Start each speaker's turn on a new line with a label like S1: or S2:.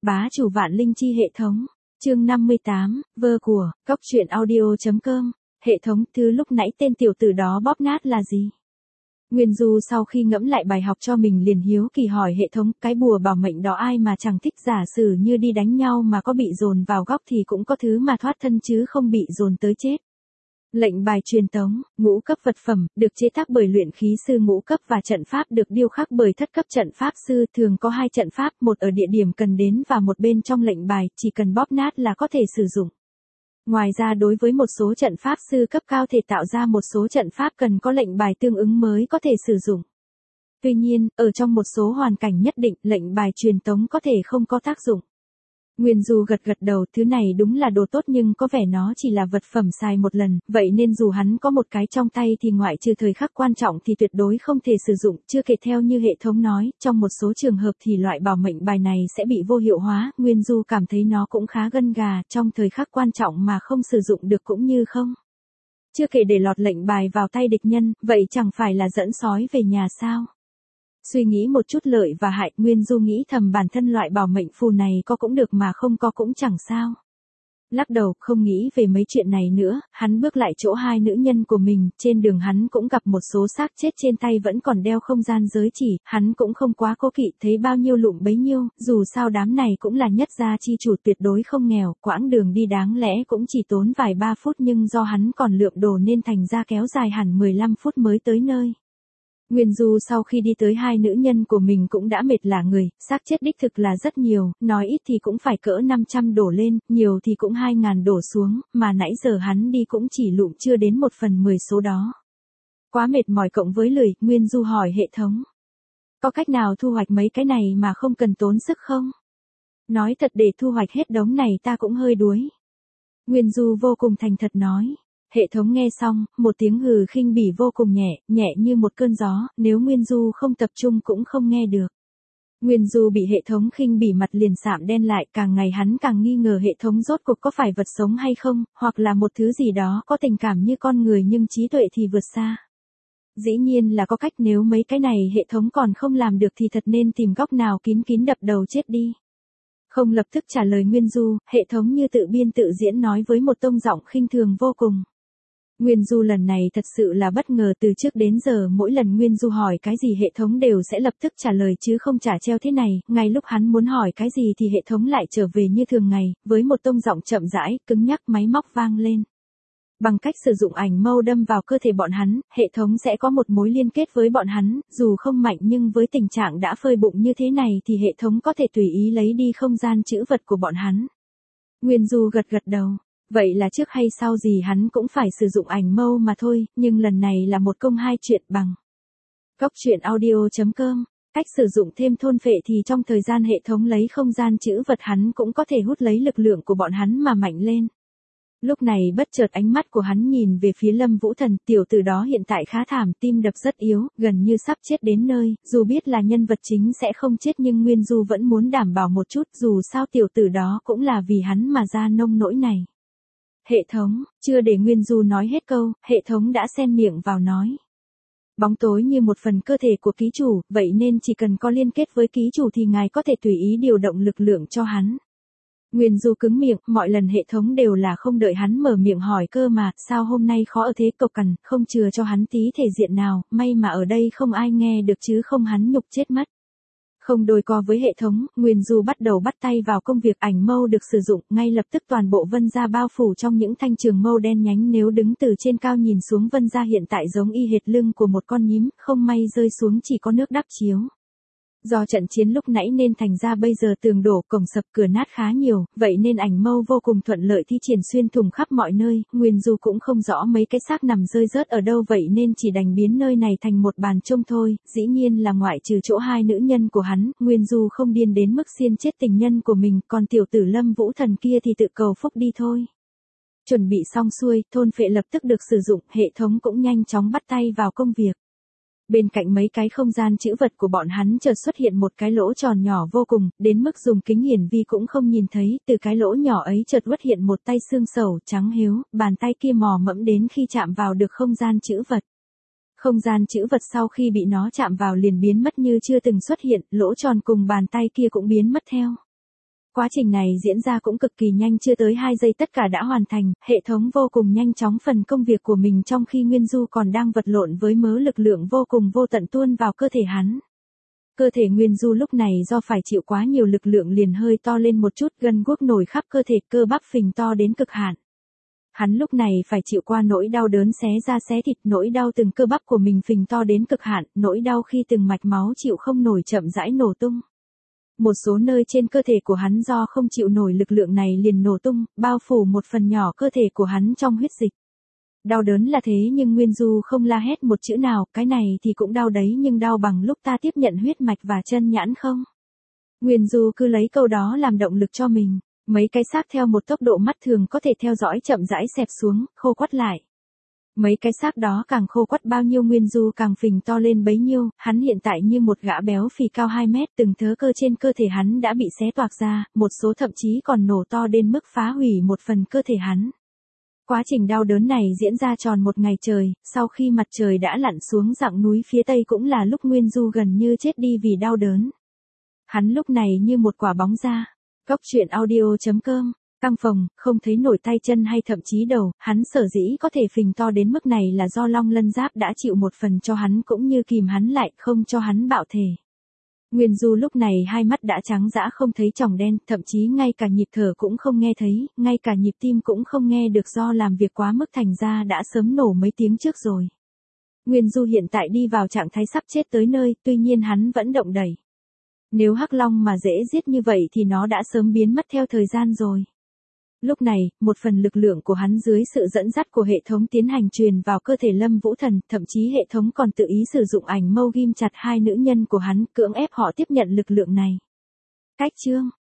S1: Bá chủ vạn linh chi hệ thống. Chương 58, vơ của, cóc truyện audio.com. Hệ thống, thứ lúc nãy tên tiểu tử đó bóp nát là gì? Nguyên Du sau khi ngẫm lại bài học cho mình liền hiếu kỳ hỏi hệ thống, cái bùa bảo mệnh đó ai mà chẳng thích, giả sử như đi đánh nhau mà có bị dồn vào góc thì cũng có thứ mà thoát thân chứ không bị dồn tới chết. Lệnh bài truyền tống, ngũ cấp vật phẩm, được chế tác bởi luyện khí sư ngũ cấp và trận pháp được điêu khắc bởi thất cấp trận pháp sư, thường có 2 trận pháp, một ở địa điểm cần đến và một bên trong lệnh bài, chỉ cần bóp nát là có thể sử dụng. Ngoài ra đối với một số trận pháp sư cấp cao thể tạo ra một số trận pháp cần có lệnh bài tương ứng mới có thể sử dụng. Tuy nhiên, ở trong một số hoàn cảnh nhất định, lệnh bài truyền tống có thể không có tác dụng. Nguyên Du gật đầu, thứ này đúng là đồ tốt nhưng có vẻ nó chỉ là vật phẩm xài một lần, vậy nên dù hắn có một cái trong tay thì ngoại trừ thời khắc quan trọng thì tuyệt đối không thể sử dụng, chưa kể theo như hệ thống nói, trong một số trường hợp thì loại bảo mệnh bài này sẽ bị vô hiệu hóa, Nguyên Du cảm thấy nó cũng khá gân gà, trong thời khắc quan trọng mà không sử dụng được cũng như không. Chưa kể để lọt lệnh bài vào tay địch nhân, vậy chẳng phải là dẫn sói về nhà sao? Suy nghĩ một chút lợi và hại, Nguyên Du nghĩ thầm bản thân loại bảo mệnh phù này có cũng được mà không có cũng chẳng sao. Lắc đầu, không nghĩ về mấy chuyện này nữa, hắn bước lại chỗ 2 nữ nhân của mình, trên đường hắn cũng gặp một số xác chết trên tay vẫn còn đeo không gian giới chỉ, hắn cũng không quá cố kỵ, thấy bao nhiêu lụm bấy nhiêu, dù sao đám này cũng là nhất gia chi chủ tuyệt đối không nghèo, quãng đường đi đáng lẽ cũng chỉ tốn vài 3 phút nhưng do hắn còn lượm đồ nên thành ra kéo dài hẳn 15 phút mới tới nơi. Nguyên Du sau khi đi tới 2 nữ nhân của mình cũng đã mệt lả người, xác chết đích thực là rất nhiều, nói ít thì cũng phải cỡ 500 đổ lên, nhiều thì cũng 2.000 đổ xuống, mà nãy giờ hắn đi cũng chỉ lụm chưa đến 1/10 số đó. Quá mệt mỏi cộng với lười, Nguyên Du hỏi hệ thống. Có cách nào thu hoạch mấy cái này mà không cần tốn sức không? Nói thật để thu hoạch hết đống này ta cũng hơi đuối. Nguyên Du vô cùng thành thật nói. Hệ thống nghe xong, một tiếng hừ khinh bỉ vô cùng nhẹ như một cơn gió, nếu Nguyên Du không tập trung cũng không nghe được. Nguyên Du bị hệ thống khinh bỉ mặt liền sạm đen lại, càng ngày hắn càng nghi ngờ hệ thống rốt cuộc có phải vật sống hay không, hoặc là một thứ gì đó có tình cảm như con người nhưng trí tuệ thì vượt xa. Dĩ nhiên là có cách, nếu mấy cái này hệ thống còn không làm được thì thật nên tìm góc nào kín đập đầu chết đi. Không lập tức trả lời Nguyên Du, hệ thống như tự biên tự diễn nói với một tông giọng khinh thường vô cùng. Nguyên Du lần này thật sự là bất ngờ, từ trước đến giờ mỗi lần Nguyên Du hỏi cái gì hệ thống đều sẽ lập tức trả lời chứ không trả treo thế này, ngay lúc hắn muốn hỏi cái gì thì hệ thống lại trở về như thường ngày, với một tông giọng chậm rãi, cứng nhắc, máy móc vang lên. Bằng cách sử dụng ảnh mâu đâm vào cơ thể bọn hắn, hệ thống sẽ có một mối liên kết với bọn hắn, dù không mạnh nhưng với tình trạng đã phơi bụng như thế này thì hệ thống có thể tùy ý lấy đi không gian trữ vật của bọn hắn. Nguyên Du gật đầu. Vậy là trước hay sau gì hắn cũng phải sử dụng ảnh mâu mà thôi, nhưng lần này là một công hai chuyện bằng. Cóc truyện audio.com. Cách sử dụng thêm thôn phệ thì trong thời gian hệ thống lấy không gian trữ vật hắn cũng có thể hút lấy lực lượng của bọn hắn mà mạnh lên. Lúc này bất chợt ánh mắt của hắn nhìn về phía Lâm Vũ Thần, tiểu tử đó hiện tại khá thảm, tim đập rất yếu, gần như sắp chết đến nơi, dù biết là nhân vật chính sẽ không chết nhưng Nguyên Du vẫn muốn đảm bảo một chút, dù sao tiểu tử đó cũng là vì hắn mà ra nông nỗi này. Hệ thống, chưa để Nguyên Du nói hết câu, hệ thống đã xen miệng vào nói. Bóng tối như một phần cơ thể của ký chủ, vậy nên chỉ cần có liên kết với ký chủ thì ngài có thể tùy ý điều động lực lượng cho hắn. Nguyên Du cứng miệng, mọi lần hệ thống đều là không đợi hắn mở miệng hỏi cơ mà, sao hôm nay khó ở thế, cộc cằn, không chừa cho hắn tí thể diện nào, may mà ở đây không ai nghe được chứ không hắn nhục chết mất. Không đôi co với hệ thống, Nguyên Du bắt đầu bắt tay vào công việc, ảnh mâu được sử dụng, ngay lập tức toàn bộ vân gia bao phủ trong những thanh trường mâu đen nhánh, nếu đứng từ trên cao nhìn xuống vân gia hiện tại giống y hệt lưng của một con nhím, không may rơi xuống chỉ có nước đắp chiếu. Do trận chiến lúc nãy nên thành ra bây giờ tường đổ, cổng sập, cửa nát khá nhiều, vậy nên ảnh mâu vô cùng thuận lợi thi triển xuyên thủng khắp mọi nơi, Nguyên Du cũng không rõ mấy cái xác nằm rơi rớt ở đâu vậy nên chỉ đành biến nơi này thành một bàn trông thôi, dĩ nhiên là ngoại trừ chỗ 2 nữ nhân của hắn, Nguyên Du không điên đến mức xiên chết tình nhân của mình, còn tiểu tử Lâm Vũ Thần kia thì tự cầu phúc đi thôi. Chuẩn bị xong xuôi, thôn phệ lập tức được sử dụng, hệ thống cũng nhanh chóng bắt tay vào công việc. Bên cạnh mấy cái không gian trữ vật của bọn hắn chợt xuất hiện một cái lỗ tròn nhỏ vô cùng, đến mức dùng kính hiển vi cũng không nhìn thấy, từ cái lỗ nhỏ ấy chợt xuất hiện một tay xương sầu, trắng hiếu, bàn tay kia mò mẫm đến khi chạm vào được không gian trữ vật. Không gian trữ vật sau khi bị nó chạm vào liền biến mất như chưa từng xuất hiện, lỗ tròn cùng bàn tay kia cũng biến mất theo. Quá trình này diễn ra cũng cực kỳ nhanh, chưa tới 2 giây tất cả đã hoàn thành, hệ thống vô cùng nhanh chóng phần công việc của mình trong khi Nguyên Du còn đang vật lộn với mớ lực lượng vô cùng vô tận tuôn vào cơ thể hắn. Cơ thể Nguyên Du lúc này do phải chịu quá nhiều lực lượng liền hơi to lên một chút, gân guốc nổi khắp cơ thể, cơ bắp phình to đến cực hạn. Hắn lúc này phải chịu qua nỗi đau đớn xé da xé thịt, nỗi đau từng cơ bắp của mình phình to đến cực hạn, nỗi đau khi từng mạch máu chịu không nổi chậm rãi nổ tung. Một số nơi trên cơ thể của hắn do không chịu nổi lực lượng này liền nổ tung, bao phủ một phần nhỏ cơ thể của hắn trong huyết dịch. Đau đớn là thế nhưng Nguyên Du không la hét một chữ nào, cái này thì cũng đau đấy nhưng đau bằng lúc ta tiếp nhận huyết mạch và chân nhãn không? Nguyên Du cứ lấy câu đó làm động lực cho mình. Mấy cái xác theo một tốc độ mắt thường có thể theo dõi chậm rãi xẹp xuống, khô quắt lại. Mấy cái xác đó càng khô quắt bao nhiêu Nguyên Du càng phình to lên bấy nhiêu, hắn hiện tại như một gã béo phì cao 2 mét, từng thớ cơ trên cơ thể hắn đã bị xé toạc ra, một số thậm chí còn nổ to đến mức phá hủy một phần cơ thể hắn. Quá trình đau đớn này diễn ra tròn một ngày trời, sau khi mặt trời đã lặn xuống dặng núi phía tây cũng là lúc Nguyên Du gần như chết đi vì đau đớn. Hắn lúc này như một quả bóng da. Góc truyện audio.com, căng phồng, không thấy nổi tay chân hay thậm chí đầu, hắn sở dĩ có thể phình to đến mức này là do Long Lân Giáp đã chịu một phần cho hắn cũng như kìm hắn lại, không cho hắn bạo thể. Nguyên Du lúc này hai mắt đã trắng dã không thấy tròng đen, thậm chí ngay cả nhịp thở cũng không nghe thấy, ngay cả nhịp tim cũng không nghe được do làm việc quá mức thành ra đã sớm nổ mấy tiếng trước rồi. Nguyên Du hiện tại đi vào trạng thái sắp chết tới nơi, tuy nhiên hắn vẫn động đẩy. Nếu Hắc Long mà dễ giết như vậy thì nó đã sớm biến mất theo thời gian rồi. Lúc này, một phần lực lượng của hắn dưới sự dẫn dắt của hệ thống tiến hành truyền vào cơ thể Lâm Vũ Thần, thậm chí hệ thống còn tự ý sử dụng ảnh mâu ghim chặt hai nữ nhân của hắn, cưỡng ép họ tiếp nhận lực lượng này. Cách chương